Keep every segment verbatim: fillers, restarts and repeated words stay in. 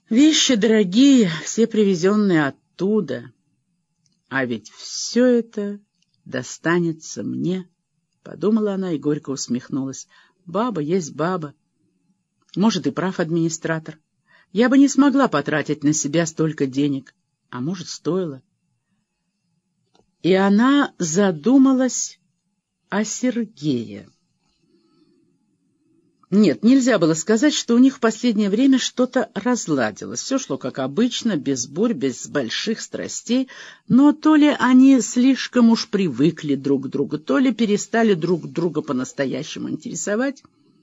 Вещи дорогие, все привезенные оттуда. А ведь все это достанется мне, — подумала она и горько усмехнулась. Баба есть баба. Может, и прав администратор. Я бы не смогла потратить на себя столько денег. А может, стоило. И она задумалась о Сергее. Нет, нельзя было сказать, что у них в последнее время что-то разладилось. Все шло как обычно, без бурь, без больших страстей, но то ли они слишком уж привыкли друг к другу, то ли перестали друг друга по-настоящему интересовать.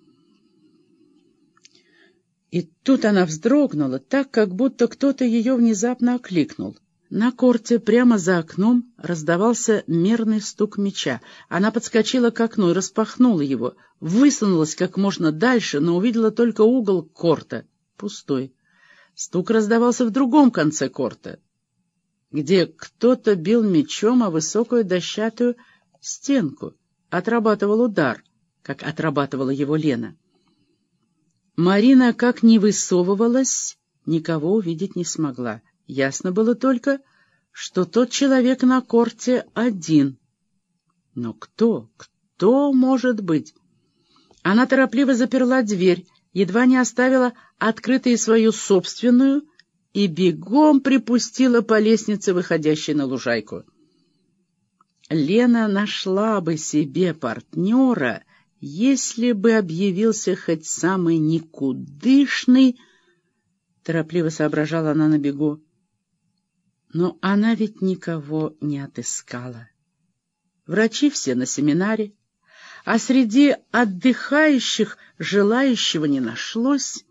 И тут она вздрогнула, так, как будто кто-то ее внезапно окликнул. На корте прямо за окном раздавался мерный стук мяча. Она подскочила к окну и распахнула его, высунулась как можно дальше, но увидела только угол корта, пустой. Стук раздавался в другом конце корта, где кто-то бил мячом о высокую дощатую стенку, отрабатывал удар, как отрабатывала его Лена. Марина, как ни высовывалась, никого увидеть не смогла. Ясно было только, что тот человек на корте один. Но кто, кто может быть? Она торопливо заперла дверь, едва не оставила открытой свою собственную и бегом припустила по лестнице, выходящей на лужайку. Лена нашла бы себе партнера, если бы объявился хоть самый никудышный, торопливо соображала она на бегу. Но она ведь никого не отыскала. Врачи все на семинаре, а среди отдыхающих желающего не нашлось.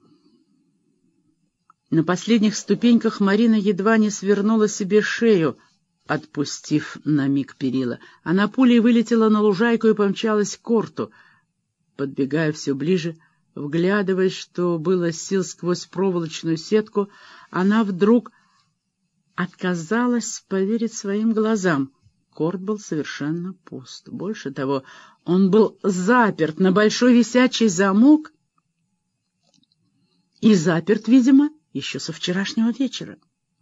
На последних ступеньках Марина едва не свернула себе шею, отпустив на миг перила. Она пулей вылетела на лужайку и помчалась к корту. Подбегая все ближе, вглядываясь, что было сил сквозь проволочную сетку, она вдруг отказалась поверить своим глазам. Корт был совершенно пуст. Больше того, он был заперт на большой висячий замок и заперт, видимо, еще со вчерашнего вечера.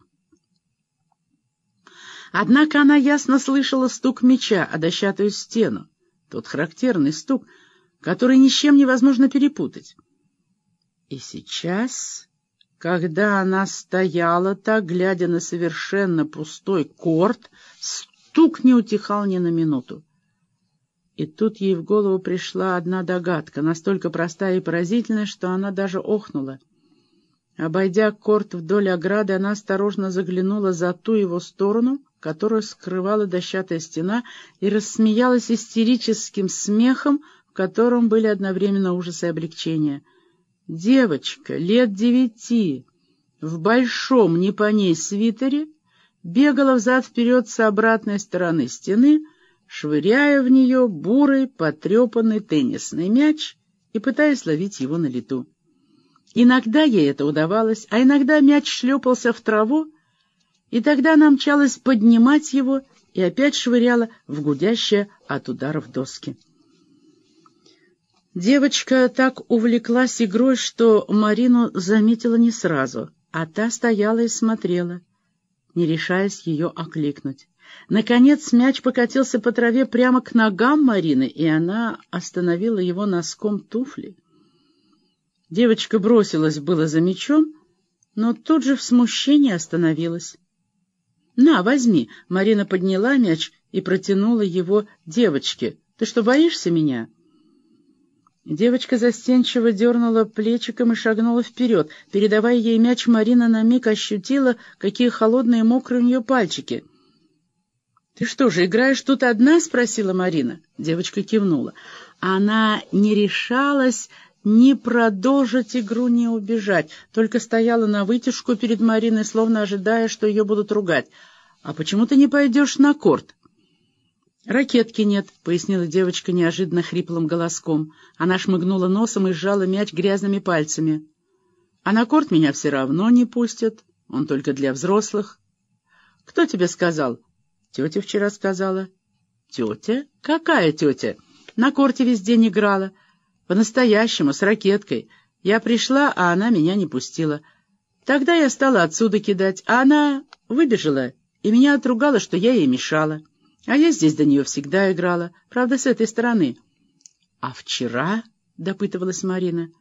Однако она ясно слышала стук мяча о дощатую стену, тот характерный стук, который ни с чем невозможно перепутать. И сейчас, когда она стояла так, глядя на совершенно пустой корт, стук не утихал ни на минуту. И тут ей в голову пришла одна догадка, настолько простая и поразительная, что она даже охнула. Обойдя корт вдоль ограды, она осторожно заглянула за ту его сторону, которую скрывала дощатая стена, и рассмеялась истерическим смехом, в котором были одновременно ужас и облегчение. Девочка лет девяти, в большом не по ней свитере, бегала взад-вперед с обратной стороны стены, швыряя в нее бурый, потрепанный теннисный мяч и пытаясь ловить его на лету. Иногда ей это удавалось, а иногда мяч шлепался в траву, и тогда она мчалась поднимать его и опять швыряла в гудящие от ударов доски. Девочка так увлеклась игрой, что Марину заметила не сразу, а та стояла и смотрела, не решаясь ее окликнуть. Наконец мяч покатился по траве прямо к ногам Марины, и она остановила его носком туфли. Девочка бросилась было за мячом, но тут же в смущении остановилась. «На, возьми!» — Марина подняла мяч и протянула его девочке. «Ты что, боишься меня?» Девочка застенчиво дернула плечиком и шагнула вперед. Передавая ей мяч, Марина на миг ощутила, какие холодные и мокрые у нее пальчики. «Ты что же, играешь тут одна?» — спросила Марина. Девочка кивнула. Она не решалась ни продолжить игру, ни убежать, только стояла на вытяжку перед Мариной, словно ожидая, что ее будут ругать. «А почему ты не пойдешь на корт?» «Ракетки нет», — пояснила девочка неожиданно хриплым голоском. Она шмыгнула носом и сжала мяч грязными пальцами. «А на корт меня все равно не пустят. Он только для взрослых». «Кто тебе сказал?» «Тетя вчера сказала». «Тетя? Какая тетя?» «На корте весь день играла. По-настоящему, с ракеткой. Я пришла, а она меня не пустила. Тогда я стала отсюда кидать, а она выбежала и меня отругала, что я ей мешала. А я здесь до нее всегда играла, правда, с этой стороны. — А вчера, — допытывалась Марина,